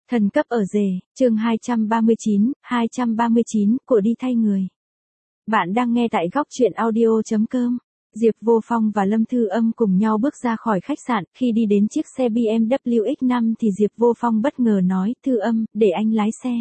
Thần cấp ở rể, chương 239, của đi thay người. Bạn đang nghe tại góc truyện audio.com. Diệp Vô Phong và Lâm Thư Âm cùng nhau bước ra khỏi khách sạn, khi đi đến chiếc xe BMW X5 thì Diệp Vô Phong bất ngờ nói, Thư Âm, để anh lái xe.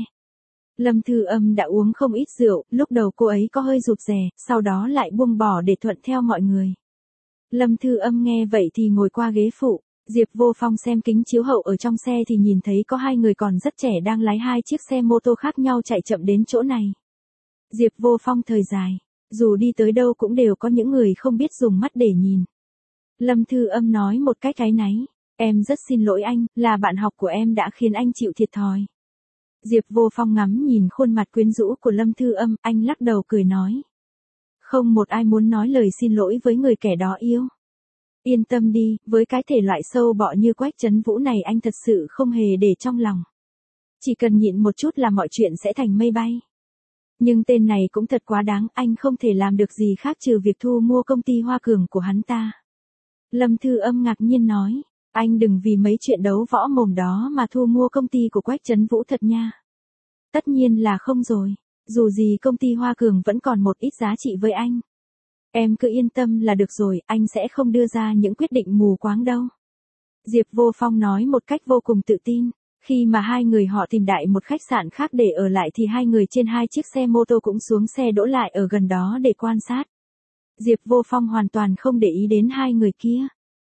Lâm Thư Âm đã uống không ít rượu, lúc đầu cô ấy có hơi rụt rè, sau đó lại buông bỏ để thuận theo mọi người. Lâm Thư Âm nghe vậy thì ngồi qua ghế phụ. Diệp Vô Phong xem kính chiếu hậu ở trong xe thì nhìn thấy có hai người còn rất trẻ đang lái hai chiếc xe mô tô khác nhau chạy chậm đến chỗ này. Diệp Vô Phong thời dài, dù đi tới đâu cũng đều có những người không biết dùng mắt để nhìn. Lâm Thư Âm nói một cách áy náy, em rất xin lỗi anh, là bạn học của em đã khiến anh chịu thiệt thòi. Diệp Vô Phong ngắm nhìn khuôn mặt quyến rũ của Lâm Thư Âm, anh lắc đầu cười nói. Không một ai muốn nói lời xin lỗi với người kẻ đó yêu. Yên tâm đi, với cái thể loại sâu bọ như Quách Trấn Vũ này anh thật sự không hề để trong lòng. Chỉ cần nhịn một chút là mọi chuyện sẽ thành mây bay. Nhưng tên này cũng thật quá đáng, anh không thể làm được gì khác trừ việc thu mua công ty Hoa Cường của hắn ta. Lâm Thư Âm ngạc nhiên nói, anh đừng vì mấy chuyện đấu võ mồm đó mà thu mua công ty của Quách Trấn Vũ thật nha. Tất nhiên là không rồi, dù gì công ty Hoa Cường vẫn còn một ít giá trị với anh. Em cứ yên tâm là được rồi, anh sẽ không đưa ra những quyết định mù quáng đâu. Diệp Vô Phong nói một cách vô cùng tự tin. Khi mà hai người họ tìm đại một khách sạn khác để ở lại thì hai người trên hai chiếc xe mô tô cũng xuống xe đỗ lại ở gần đó để quan sát. Diệp Vô Phong hoàn toàn không để ý đến hai người kia.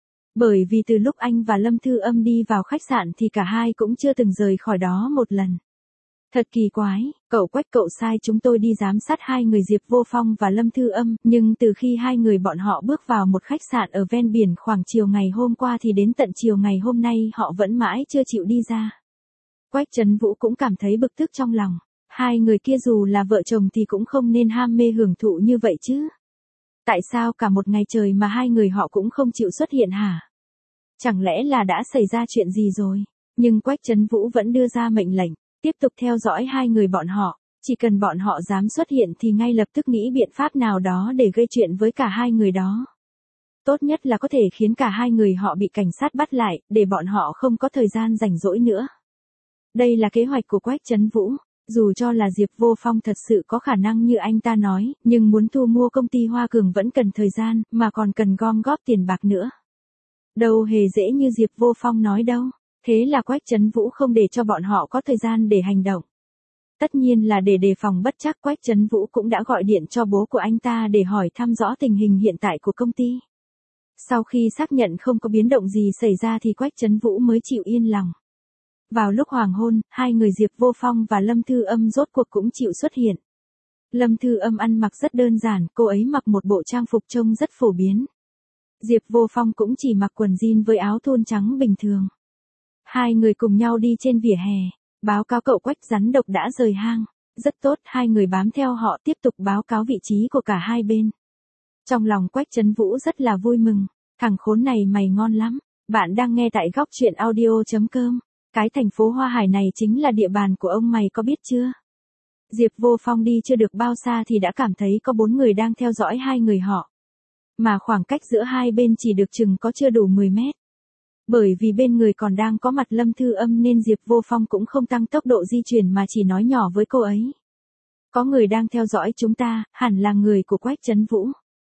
Bởi vì từ lúc anh và Lâm Thư Âm đi vào khách sạn thì cả hai cũng chưa từng rời khỏi đó một lần. Thật kỳ quái, cậu Quách cậu sai chúng tôi đi giám sát hai người Diệp Vô Phong và Lâm Thư Âm, nhưng từ khi hai người bọn họ bước vào một khách sạn ở ven biển khoảng chiều ngày hôm qua thì đến tận chiều ngày hôm nay họ vẫn mãi chưa chịu đi ra. Quách Trấn Vũ cũng cảm thấy bực tức trong lòng, hai người kia dù là vợ chồng thì cũng không nên ham mê hưởng thụ như vậy chứ. Tại sao cả một ngày trời mà hai người họ cũng không chịu xuất hiện hả? Chẳng lẽ là đã xảy ra chuyện gì rồi? Nhưng Quách Trấn Vũ vẫn đưa ra mệnh lệnh. Tiếp tục theo dõi hai người bọn họ, chỉ cần bọn họ dám xuất hiện thì ngay lập tức nghĩ biện pháp nào đó để gây chuyện với cả hai người đó. Tốt nhất là có thể khiến cả hai người họ bị cảnh sát bắt lại, để bọn họ không có thời gian rảnh rỗi nữa. Đây là kế hoạch của Quách Trấn Vũ, dù cho là Diệp Vô Phong thật sự có khả năng như anh ta nói, nhưng muốn thu mua công ty Hoa Cường vẫn cần thời gian, mà còn cần gom góp tiền bạc nữa. Đâu hề dễ như Diệp Vô Phong nói đâu. Thế là Quách Trấn Vũ không để cho bọn họ có thời gian để hành động. Tất nhiên là để đề phòng bất trắc, Quách Trấn Vũ cũng đã gọi điện cho bố của anh ta để hỏi thăm rõ tình hình hiện tại của công ty. Sau khi xác nhận không có biến động gì xảy ra thì Quách Trấn Vũ mới chịu yên lòng. Vào lúc hoàng hôn, hai người Diệp Vô Phong và Lâm Thư Âm rốt cuộc cũng chịu xuất hiện. Lâm Thư Âm ăn mặc rất đơn giản, cô ấy mặc một bộ trang phục trông rất phổ biến. Diệp Vô Phong cũng chỉ mặc quần jean với áo thun trắng bình thường. Hai người cùng nhau đi trên vỉa hè, báo cáo cậu Quách rắn độc đã rời hang. Rất tốt, hai người bám theo họ tiếp tục báo cáo vị trí của cả hai bên. Trong lòng Quách Trấn Vũ rất là vui mừng, thằng khốn này mày ngon lắm. Bạn đang nghe tại góc truyện audio.com. Cái thành phố Hoa Hải này chính là địa bàn của ông mày có biết chưa? Diệp Vô Phong đi chưa được bao xa thì đã cảm thấy có 4 người đang theo dõi hai người họ. Mà khoảng cách giữa hai bên chỉ được chừng có chưa đủ 10 mét. Bởi vì bên người còn đang có mặt Lâm Thư Âm nên Diệp Vô Phong cũng không tăng tốc độ di chuyển mà chỉ nói nhỏ với cô ấy. Có người đang theo dõi chúng ta, hẳn là người của Quách Trấn Vũ.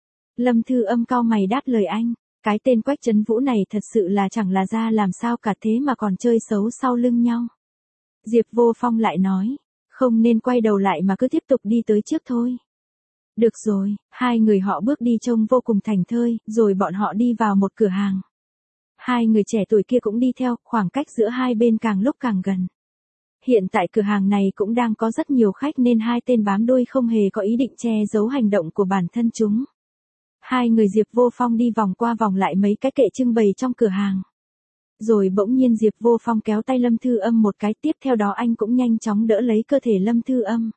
Lâm Thư Âm cau mày đáp lời anh, cái tên Quách Trấn Vũ này thật sự là chẳng là ra làm sao cả thế mà còn chơi xấu sau lưng nhau. Diệp Vô Phong lại nói, không nên quay đầu lại mà cứ tiếp tục đi tới trước thôi. Được rồi, hai người họ bước đi trông vô cùng thảnh thơi, rồi bọn họ đi vào một cửa hàng. Hai người trẻ tuổi kia cũng đi theo, khoảng cách giữa hai bên càng lúc càng gần. Hiện tại cửa hàng này cũng đang có rất nhiều khách nên hai tên bám đuôi không hề có ý định che giấu hành động của bản thân chúng. Hai người Diệp Vô Phong đi vòng qua vòng lại mấy cái kệ trưng bày trong cửa hàng. Rồi bỗng nhiên Diệp Vô Phong kéo tay Lâm Thư Âm một cái, tiếp theo đó anh cũng nhanh chóng đỡ lấy cơ thể Lâm Thư Âm.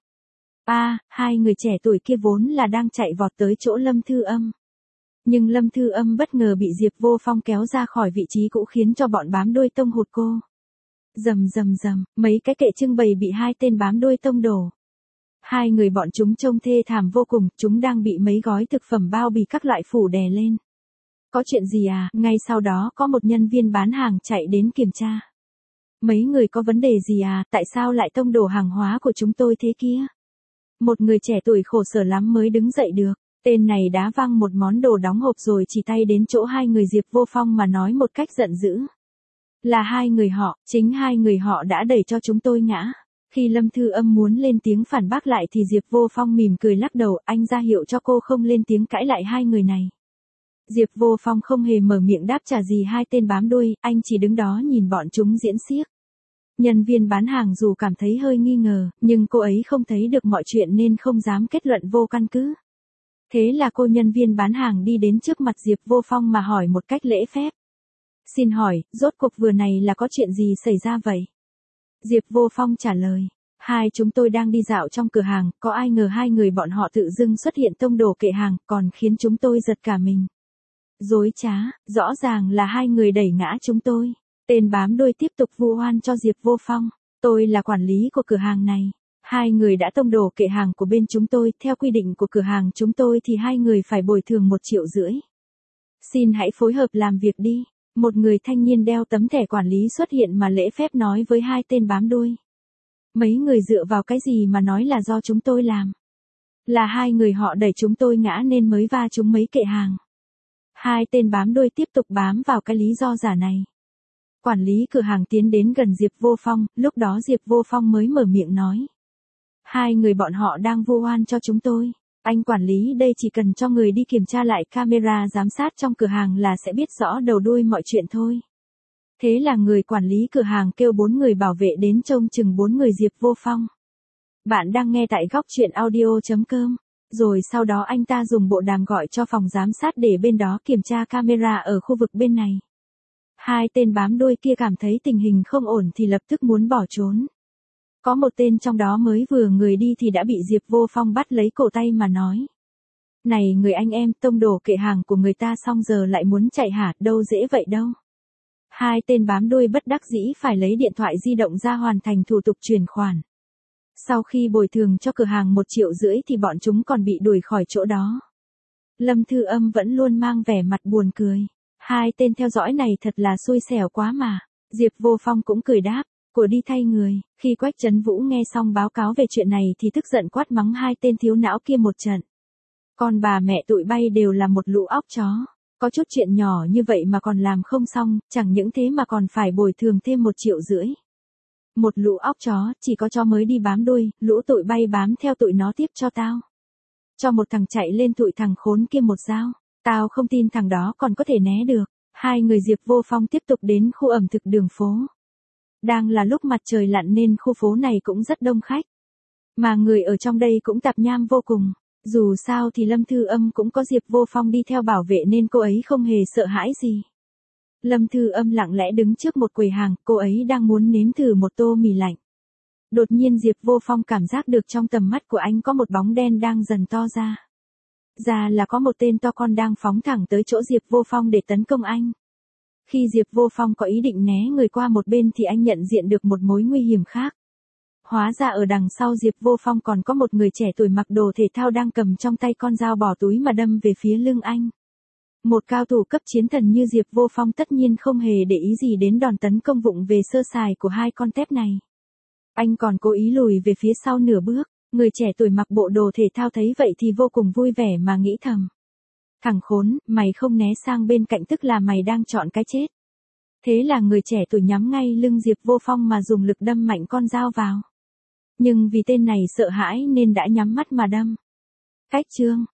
Hai người trẻ tuổi kia vốn là đang chạy vọt tới chỗ Lâm Thư Âm. Nhưng Lâm Thư Âm bất ngờ bị Diệp Vô Phong kéo ra khỏi vị trí cũ khiến cho bọn bám đuôi tông hụt cô. Rầm, mấy cái kệ trưng bày bị hai tên bám đuôi tông đổ. Hai người bọn chúng trông thê thảm vô cùng, chúng đang bị mấy gói thực phẩm bao bì các loại phủ đè lên. Có chuyện gì à? Ngay sau đó có một nhân viên bán hàng chạy đến kiểm tra. Mấy người có vấn đề gì à, tại sao lại tông đổ hàng hóa của chúng tôi thế kia? Một người trẻ tuổi khổ sở lắm mới đứng dậy được. Tên này đá văng một món đồ đóng hộp rồi chỉ tay đến chỗ hai người Diệp Vô Phong mà nói một cách giận dữ. Là hai người họ, chính hai người họ đã đẩy cho chúng tôi ngã. Khi Lâm Thư Âm muốn lên tiếng phản bác lại thì Diệp Vô Phong mỉm cười lắc đầu, anh ra hiệu cho cô không lên tiếng cãi lại hai người này. Diệp Vô Phong không hề mở miệng đáp trả gì hai tên bám đuôi, anh chỉ đứng đó nhìn bọn chúng diễn xiếc. Nhân viên bán hàng dù cảm thấy hơi nghi ngờ, nhưng cô ấy không thấy được mọi chuyện nên không dám kết luận vô căn cứ. Thế là cô nhân viên bán hàng đi đến trước mặt Diệp Vô Phong mà hỏi một cách lễ phép. Xin hỏi, rốt cuộc vừa này là có chuyện gì xảy ra vậy? Diệp Vô Phong trả lời. Chúng tôi đang đi dạo trong cửa hàng, có ai ngờ hai người bọn họ tự dưng xuất hiện tông đổ kệ hàng, còn khiến chúng tôi giật cả mình. Dối trá, rõ ràng là hai người đẩy ngã chúng tôi. Tên bám đuôi tiếp tục vu oan cho Diệp Vô Phong. Tôi là quản lý của cửa hàng này. Hai người đã tông đổ kệ hàng của bên chúng tôi, theo quy định của cửa hàng chúng tôi thì hai người phải bồi thường 1,5 triệu. Xin hãy phối hợp làm việc đi. Một người thanh niên đeo tấm thẻ quản lý xuất hiện mà lễ phép nói với hai tên bám đuôi. Mấy người dựa vào cái gì mà nói là do chúng tôi làm? Là hai người họ đẩy chúng tôi ngã nên mới va chúng mấy kệ hàng. Hai tên bám đuôi tiếp tục bám vào cái lý do giả này. Quản lý cửa hàng tiến đến gần Diệp Vô Phong, lúc đó Diệp Vô Phong mới mở miệng nói. Hai người bọn họ đang vu oan cho chúng tôi. Anh quản lý đây chỉ cần cho người đi kiểm tra lại camera giám sát trong cửa hàng là sẽ biết rõ đầu đuôi mọi chuyện thôi. Thế là người quản lý cửa hàng kêu 4 người bảo vệ đến trông chừng 4 người Diệp Vô Phong. Bạn đang nghe tại góc truyện audio.com. Rồi sau đó anh ta dùng bộ đàm gọi cho phòng giám sát để bên đó kiểm tra camera ở khu vực bên này. Hai tên bám đuôi kia cảm thấy tình hình không ổn thì lập tức muốn bỏ trốn. Có một tên trong đó mới vừa người đi thì đã bị Diệp Vô Phong bắt lấy cổ tay mà nói. Này người anh em, tông đổ kệ hàng của người ta xong giờ lại muốn chạy hả, đâu dễ vậy đâu. Hai tên bám đuôi bất đắc dĩ phải lấy điện thoại di động ra hoàn thành thủ tục chuyển khoản. Sau khi bồi thường cho cửa hàng 1,5 triệu thì bọn chúng còn bị đuổi khỏi chỗ đó. Lâm Thư Âm vẫn luôn mang vẻ mặt buồn cười. Hai tên theo dõi này thật là xui xẻo quá mà. Diệp Vô Phong cũng cười đáp. Của đi thay người. Khi Quách Trấn Vũ nghe xong báo cáo về chuyện này thì tức giận quát mắng hai tên thiếu não kia một trận. Con bà mẹ tụi bay đều là một lũ óc chó. Có chút chuyện nhỏ như vậy mà còn làm không xong, chẳng những thế mà còn phải bồi thường thêm 1,5 triệu. Một lũ óc chó, chỉ có chó mới đi bám đuôi, lũ tụi bay bám theo tụi nó tiếp cho tao. Cho một thằng chạy lên tụi thằng khốn kia một dao. Tao không tin thằng đó còn có thể né được. Hai người Diệp Vô Phong tiếp tục đến khu ẩm thực đường phố. Đang là lúc mặt trời lặn nên khu phố này cũng rất đông khách. Mà người ở trong đây cũng tạp nham vô cùng. Dù sao thì Lâm Thư Âm cũng có Diệp Vô Phong đi theo bảo vệ nên cô ấy không hề sợ hãi gì. Lâm Thư Âm lặng lẽ đứng trước một quầy hàng, cô ấy đang muốn nếm thử một tô mì lạnh. Đột nhiên Diệp Vô Phong cảm giác được trong tầm mắt của anh có một bóng đen đang dần to ra. Ra là có một tên to con đang phóng thẳng tới chỗ Diệp Vô Phong để tấn công anh. Khi Diệp Vô Phong có ý định né người qua một bên thì anh nhận diện được một mối nguy hiểm khác. Hóa ra ở đằng sau Diệp Vô Phong còn có một người trẻ tuổi mặc đồ thể thao đang cầm trong tay con dao bỏ túi mà đâm về phía lưng anh. Một cao thủ cấp chiến thần như Diệp Vô Phong tất nhiên không hề để ý gì đến đòn tấn công vụng về sơ sài của hai con tép này. Anh còn cố ý lùi về phía sau nửa bước. Người trẻ tuổi mặc bộ đồ thể thao thấy vậy thì vô cùng vui vẻ mà nghĩ thầm. Thằng khốn, mày không né sang bên cạnh tức là mày đang chọn cái chết. Thế là người trẻ tuổi nhắm ngay lưng Diệp Vô Phong mà dùng lực đâm mạnh con dao vào. Nhưng vì tên này sợ hãi nên đã nhắm mắt mà đâm. Cách chương